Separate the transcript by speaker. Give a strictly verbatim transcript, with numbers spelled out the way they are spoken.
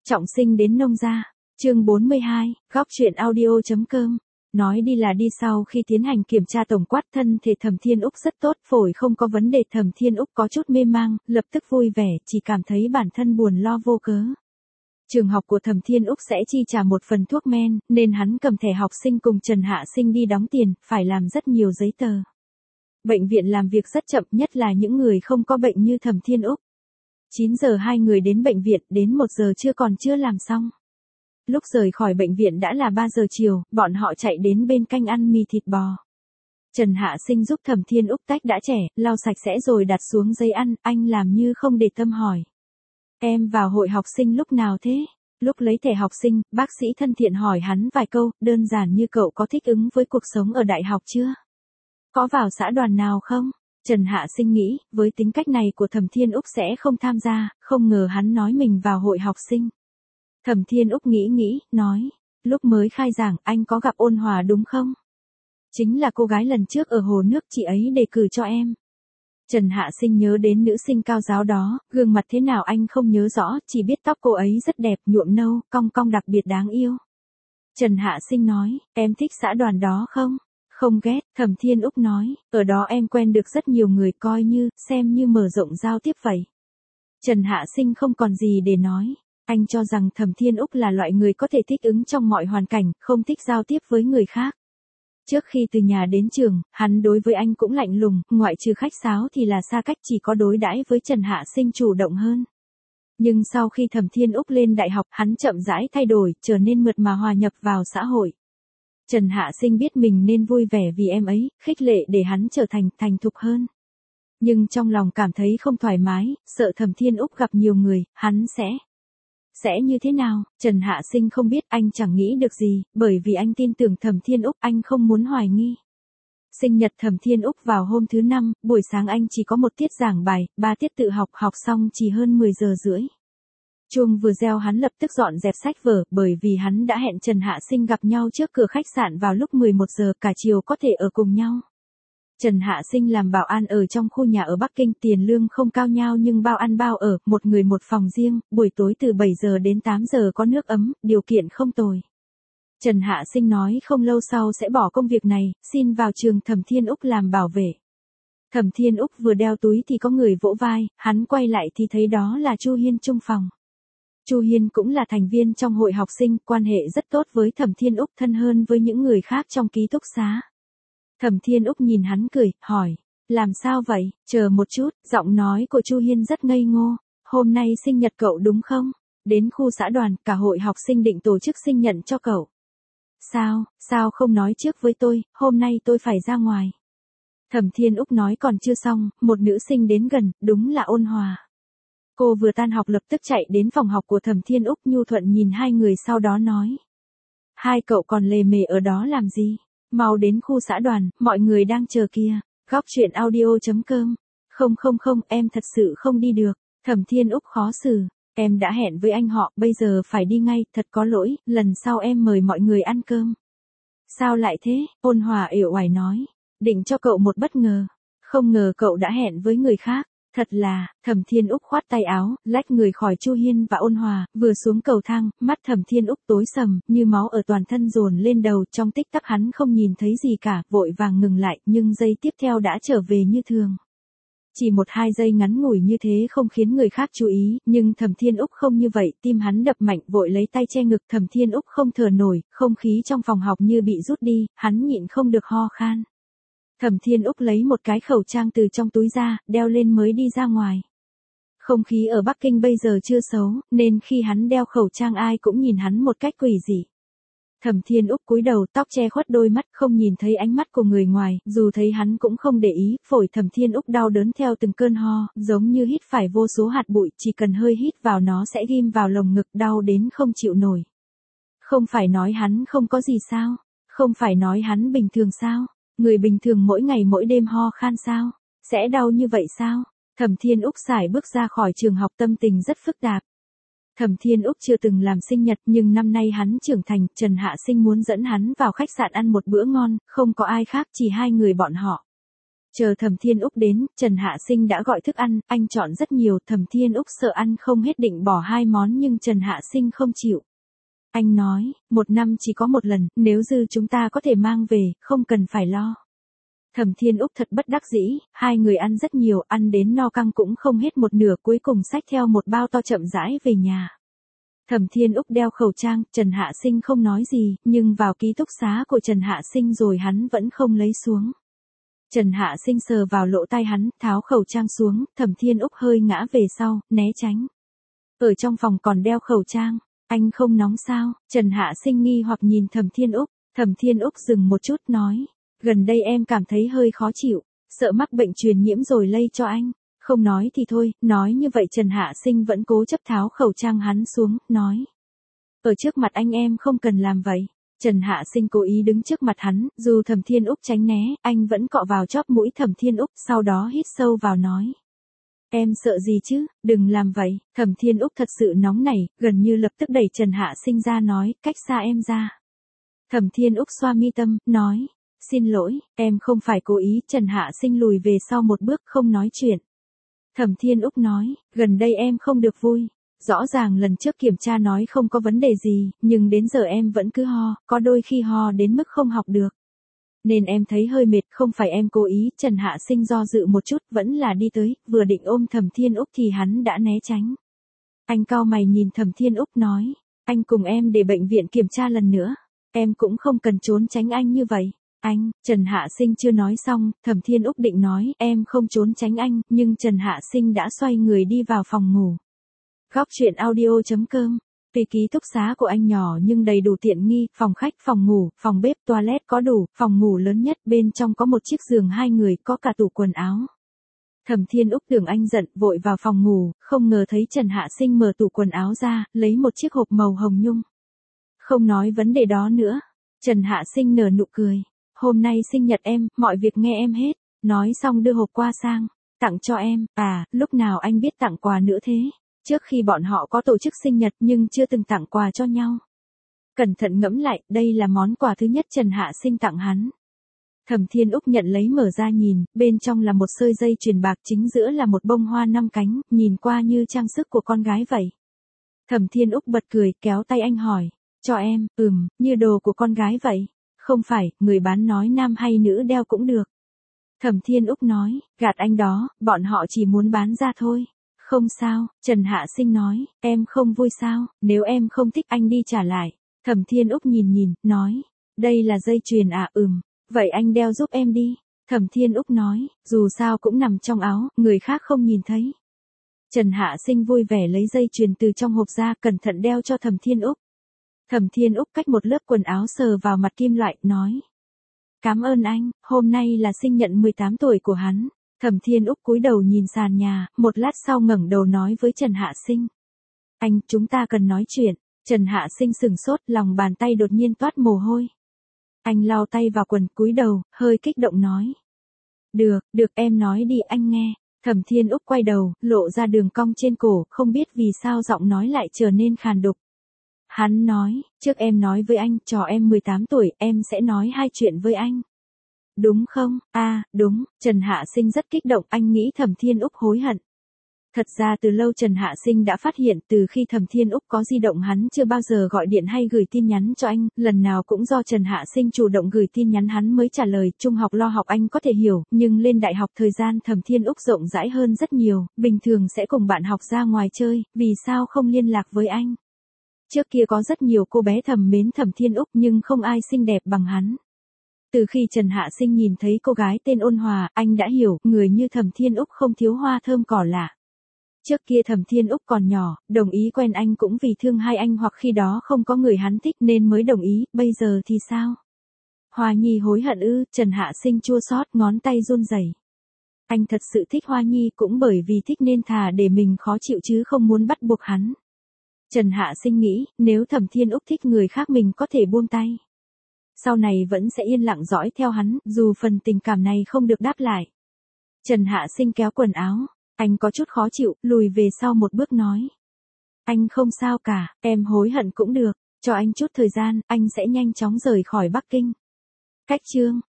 Speaker 1: Trọng sinh đến nông gia, chương bốn mươi hai, góc truyện audio.com. Nói đi là đi, sau khi tiến hành kiểm tra tổng quát thân thể Thẩm Thiên Úc rất tốt, phổi không có vấn đề. Thẩm Thiên Úc có chút mê mang, lập tức vui vẻ, chỉ cảm thấy bản thân buồn lo vô cớ. Trường học của Thẩm Thiên Úc sẽ chi trả một phần thuốc men, nên hắn cầm thẻ học sinh cùng Trần Hạ Sinh đi đóng tiền, phải làm rất nhiều giấy tờ. Bệnh viện làm việc rất chậm, nhất là những người không có bệnh như Thẩm Thiên Úc. chín giờ hai người đến bệnh viện, đến một giờ trưa còn chưa làm xong. Lúc rời khỏi bệnh viện đã là ba giờ chiều, bọn họ chạy đến bên canh ăn mì thịt bò. Trần Hạ Sinh giúp Thẩm Thiên Úc tách đã trẻ, lau sạch sẽ rồi đặt xuống giấy ăn, anh làm như không để tâm hỏi. Em vào hội học sinh lúc nào thế? Lúc lấy thẻ học sinh, bác sĩ thân thiện hỏi hắn vài câu, đơn giản như cậu có thích ứng với cuộc sống ở đại học chưa? Có vào xã đoàn nào không? Trần Hạ Sinh nghĩ, với tính cách này của Thẩm Thiên Úc sẽ không tham gia, không ngờ hắn nói mình vào hội học sinh. Thẩm Thiên Úc nghĩ nghĩ, nói, lúc mới khai giảng anh có gặp Ôn Hòa đúng không? Chính là cô gái lần trước ở hồ nước chị ấy đề cử cho em. Trần Hạ Sinh nhớ đến nữ sinh cao giáo đó, gương mặt thế nào anh không nhớ rõ, chỉ biết tóc cô ấy rất đẹp, nhuộm nâu, cong cong đặc biệt đáng yêu. Trần Hạ Sinh nói, em thích xã đoàn đó không? Không ghét, Thẩm Thiên Úc nói, ở đó em quen được rất nhiều người, coi như, xem như mở rộng giao tiếp vậy. Trần Hạ Sinh không còn gì để nói. Anh cho rằng Thẩm Thiên Úc là loại người có thể thích ứng trong mọi hoàn cảnh, không thích giao tiếp với người khác. Trước khi từ nhà đến trường, hắn đối với anh cũng lạnh lùng, ngoại trừ khách sáo thì là xa cách, chỉ có đối đãi với Trần Hạ Sinh chủ động hơn. Nhưng sau khi Thẩm Thiên Úc lên đại học, hắn chậm rãi thay đổi, trở nên mượt mà hòa nhập vào xã hội. Trần Hạ Sinh biết mình nên vui vẻ vì em ấy, khích lệ để hắn trở thành thành thục hơn. Nhưng trong lòng cảm thấy không thoải mái, sợ Thẩm Thiên Úc gặp nhiều người, hắn sẽ... Sẽ như thế nào? Trần Hạ Sinh không biết, anh chẳng nghĩ được gì, bởi vì anh tin tưởng Thẩm Thiên Úc, anh không muốn hoài nghi. Sinh nhật Thẩm Thiên Úc vào hôm thứ năm, buổi sáng anh chỉ có một tiết giảng bài, ba tiết tự học, học xong chỉ hơn mười giờ rưỡi. Chuông vừa reo hắn lập tức dọn dẹp sách vở, bởi vì hắn đã hẹn Trần Hạ Sinh gặp nhau trước cửa khách sạn vào lúc mười một giờ, cả chiều có thể ở cùng nhau. Trần Hạ Sinh làm bảo an ở trong khu nhà ở Bắc Kinh, tiền lương không cao nhau nhưng bao ăn bao ở, một người một phòng riêng, buổi tối từ bảy giờ đến tám giờ có nước ấm, điều kiện không tồi. Trần Hạ Sinh nói không lâu sau sẽ bỏ công việc này, xin vào trường Thẩm Thiên Úc làm bảo vệ. Thẩm Thiên Úc vừa đeo túi thì có người vỗ vai, hắn quay lại thì thấy đó là Chu Hiên chung phòng. Chu Hiên cũng là thành viên trong hội học sinh, quan hệ rất tốt với Thẩm Thiên Úc, thân hơn với những người khác trong ký túc xá. Thẩm Thiên Úc nhìn hắn cười, hỏi, làm sao vậy? Chờ một chút, giọng nói của Chu Hiên rất ngây ngô, hôm nay sinh nhật cậu đúng không? Đến khu xã đoàn, cả hội học sinh định tổ chức sinh nhật cho cậu. Sao, sao không nói trước với tôi, hôm nay tôi phải ra ngoài. Thẩm Thiên Úc nói còn chưa xong, một nữ sinh đến gần, đúng là Ôn Hòa. Cô vừa tan học lập tức chạy đến phòng học của Thẩm Thiên Úc, nhu thuận nhìn hai người sau đó nói. Hai cậu còn lề mề ở đó làm gì? Mau đến khu xã đoàn, mọi người đang chờ kia. Góc truyện audio.com. Không không không, em thật sự không đi được. Thẩm Thiên Úc khó xử. Em đã hẹn với anh họ, bây giờ phải đi ngay, thật có lỗi, lần sau em mời mọi người ăn cơm. Sao lại thế? Ôn Hòa uể oải nói. Định cho cậu một bất ngờ. Không ngờ cậu đã hẹn với người khác. Thật là, Thẩm Thiên Úc khoát tay áo, lách người khỏi Chu Hiên và Ôn Hòa, vừa xuống cầu thang, mắt Thẩm Thiên Úc tối sầm, như máu ở toàn thân dồn lên đầu, trong tích tắc hắn không nhìn thấy gì cả, vội vàng ngừng lại, nhưng giây tiếp theo đã trở về như thường. Chỉ một hai giây ngắn ngủi như thế không khiến người khác chú ý, nhưng Thẩm Thiên Úc không như vậy, tim hắn đập mạnh, vội lấy tay che ngực. Thẩm Thiên Úc không thở nổi, không khí trong phòng học như bị rút đi, hắn nhịn không được ho khan. Thẩm Thiên Úc lấy một cái khẩu trang từ trong túi ra, đeo lên mới đi ra ngoài. Không khí ở Bắc Kinh bây giờ chưa xấu, nên khi hắn đeo khẩu trang ai cũng nhìn hắn một cách quỷ dị. Thẩm Thiên Úc cúi đầu, tóc che khuất đôi mắt, không nhìn thấy ánh mắt của người ngoài, dù thấy hắn cũng không để ý, phổi Thẩm Thiên Úc đau đớn theo từng cơn ho, giống như hít phải vô số hạt bụi, chỉ cần hơi hít vào nó sẽ ghim vào lồng ngực, đau đến không chịu nổi. Không phải nói hắn không có gì sao? Không phải nói hắn bình thường sao? Người bình thường mỗi ngày mỗi đêm ho khan sao? Sẽ đau như vậy sao? Thẩm Thiên Úc sải bước ra khỏi trường học, tâm tình rất phức tạp. Thẩm Thiên Úc chưa từng làm sinh nhật, nhưng năm nay hắn trưởng thành, Trần Hạ Sinh muốn dẫn hắn vào khách sạn ăn một bữa ngon, không có ai khác, chỉ hai người bọn họ. Chờ Thẩm Thiên Úc đến, Trần Hạ Sinh đã gọi thức ăn, anh chọn rất nhiều, Thẩm Thiên Úc sợ ăn không hết định bỏ hai món nhưng Trần Hạ Sinh không chịu. Anh nói, một năm chỉ có một lần, nếu dư chúng ta có thể mang về, không cần phải lo. Thẩm Thiên Úc thật bất đắc dĩ, hai người ăn rất nhiều, ăn đến no căng cũng không hết một nửa, cuối cùng xách theo một bao to chậm rãi về nhà. Thẩm Thiên Úc đeo khẩu trang, Trần Hạ Sinh không nói gì, nhưng vào ký túc xá của Trần Hạ Sinh rồi hắn vẫn không lấy xuống. Trần Hạ Sinh sờ vào lỗ tai hắn, tháo khẩu trang xuống, Thẩm Thiên Úc hơi ngã về sau, né tránh. Ở trong phòng còn đeo khẩu trang, anh không nóng sao? Trần Hạ Sinh nghi hoặc nhìn Thẩm Thiên Úc, Thẩm Thiên Úc dừng một chút nói, gần đây em cảm thấy hơi khó chịu, sợ mắc bệnh truyền nhiễm rồi lây cho anh. Không nói thì thôi, nói như vậy Trần Hạ Sinh vẫn cố chấp tháo khẩu trang hắn xuống, nói. Ở trước mặt anh em không cần làm vậy. Trần Hạ Sinh cố ý đứng trước mặt hắn, dù Thẩm Thiên Úc tránh né, anh vẫn cọ vào chóp mũi Thẩm Thiên Úc, sau đó hít sâu vào nói. Em sợ gì chứ, đừng làm vậy. Thẩm Thiên Úc thật sự nóng nảy, gần như lập tức đẩy Trần Hạ Sinh ra nói, cách xa em ra. Thẩm Thiên Úc xoa mi tâm, nói. Xin lỗi, em không phải cố ý. Trần Hạ Sinh lùi về sau một bước không nói chuyện. Thẩm Thiên Úc nói, gần đây em không được vui. Rõ ràng lần trước kiểm tra nói không có vấn đề gì, nhưng đến giờ em vẫn cứ ho, có đôi khi ho đến mức không học được. Nên em thấy hơi mệt, không phải em cố ý. Trần Hạ Sinh do dự một chút, vẫn là đi tới, vừa định ôm Thẩm Thiên Úc thì hắn đã né tránh. Anh cau mày nhìn Thẩm Thiên Úc nói, anh cùng em để bệnh viện kiểm tra lần nữa. Em cũng không cần trốn tránh anh như vậy. Anh, Trần Hạ Sinh chưa nói xong, Thẩm Thiên Úc định nói, em không trốn tránh anh, nhưng Trần Hạ Sinh đã xoay người đi vào phòng ngủ. Góc truyện audio chấm com. Tuy ký túc xá của anh nhỏ nhưng đầy đủ tiện nghi, phòng khách, phòng ngủ, phòng bếp, toilet có đủ, phòng ngủ lớn nhất, bên trong có một chiếc giường hai người, có cả tủ quần áo. Thẩm Thiên Úc tưởng anh giận, vội vào phòng ngủ, không ngờ thấy Trần Hạ Sinh mở tủ quần áo ra, lấy một chiếc hộp màu hồng nhung. Không nói vấn đề đó nữa. Trần Hạ Sinh nở nụ cười. Hôm nay sinh nhật em, mọi việc nghe em hết. Nói xong đưa hộp qua sang. Tặng cho em, à, lúc nào anh biết tặng quà nữa thế? Trước khi bọn họ có tổ chức sinh nhật nhưng chưa từng tặng quà cho nhau. Cẩn thận ngẫm lại, đây là món quà thứ nhất Trần Hạ Sinh tặng hắn. Thẩm Thiên Úc nhận lấy mở ra nhìn, bên trong là một sợi dây chuyền bạc, chính giữa là một bông hoa năm cánh, nhìn qua như trang sức của con gái vậy. Thẩm Thiên Úc bật cười, kéo tay anh hỏi, cho em, ừm, như đồ của con gái vậy. Không phải, người bán nói nam hay nữ đeo cũng được. Thẩm Thiên Úc nói, gạt anh đó, bọn họ chỉ muốn bán ra thôi. Không sao, Trần Hạ Sinh nói, em không vui sao, nếu em không thích anh đi trả lại. Thẩm Thiên Úc nhìn nhìn, nói, đây là dây chuyền à, ừm, vậy anh đeo giúp em đi. Thẩm Thiên Úc nói, dù sao cũng nằm trong áo, người khác không nhìn thấy. Trần Hạ Sinh vui vẻ lấy dây chuyền từ trong hộp ra, cẩn thận đeo cho Thẩm Thiên Úc. Thẩm Thiên Úc cách một lớp quần áo sờ vào mặt kim loại, nói. Cảm ơn anh, hôm nay là sinh nhật mười tám tuổi của hắn. Thẩm Thiên Úc cúi đầu nhìn sàn nhà, một lát sau ngẩng đầu nói với Trần Hạ Sinh. Anh, chúng ta cần nói chuyện. Trần Hạ Sinh sừng sốt, lòng bàn tay đột nhiên toát mồ hôi. Anh lau tay vào quần, cúi đầu, hơi kích động nói. Được, được em nói đi anh nghe. Thẩm Thiên Úc quay đầu, lộ ra đường cong trên cổ, không biết vì sao giọng nói lại trở nên khàn đục. Hắn nói, trước em nói với anh, trò em mười tám tuổi, em sẽ nói hai chuyện với anh. Đúng không? À, đúng. Trần Hạ Sinh rất kích động, anh nghĩ Thẩm Thiên Úc hối hận. Thật ra từ lâu Trần Hạ Sinh đã phát hiện, từ khi Thẩm Thiên Úc có di động hắn chưa bao giờ gọi điện hay gửi tin nhắn cho anh, lần nào cũng do Trần Hạ Sinh chủ động gửi tin nhắn hắn mới trả lời. Trung học lo học anh có thể hiểu, nhưng lên đại học thời gian Thẩm Thiên Úc rộng rãi hơn rất nhiều, bình thường sẽ cùng bạn học ra ngoài chơi, vì sao không liên lạc với anh? Trước kia có rất nhiều cô bé thầm mến Thẩm Thiên Úc nhưng không ai xinh đẹp bằng hắn. Từ khi Trần Hạ Sinh nhìn thấy cô gái tên Ôn Hòa, anh đã hiểu, người như Thẩm Thiên Úc không thiếu hoa thơm cỏ lạ. Trước kia Thẩm Thiên Úc còn nhỏ, đồng ý quen anh cũng vì thương hai anh hoặc khi đó không có người hắn thích nên mới đồng ý, bây giờ thì sao? Hoa Nhi hối hận ư? Trần Hạ Sinh chua xót, ngón tay run rẩy. Anh thật sự thích Hoa Nhi cũng bởi vì thích nên thà để mình khó chịu chứ không muốn bắt buộc hắn. Trần Hạ Sinh nghĩ, nếu Thẩm Thiên Úc thích người khác mình có thể buông tay. Sau này vẫn sẽ yên lặng dõi theo hắn, dù phần tình cảm này không được đáp lại. Trần Hạ Sinh kéo quần áo, anh có chút khó chịu, lùi về sau một bước nói. Anh không sao cả, em hối hận cũng được, cho anh chút thời gian, anh sẽ nhanh chóng rời khỏi Bắc Kinh. Cách chương.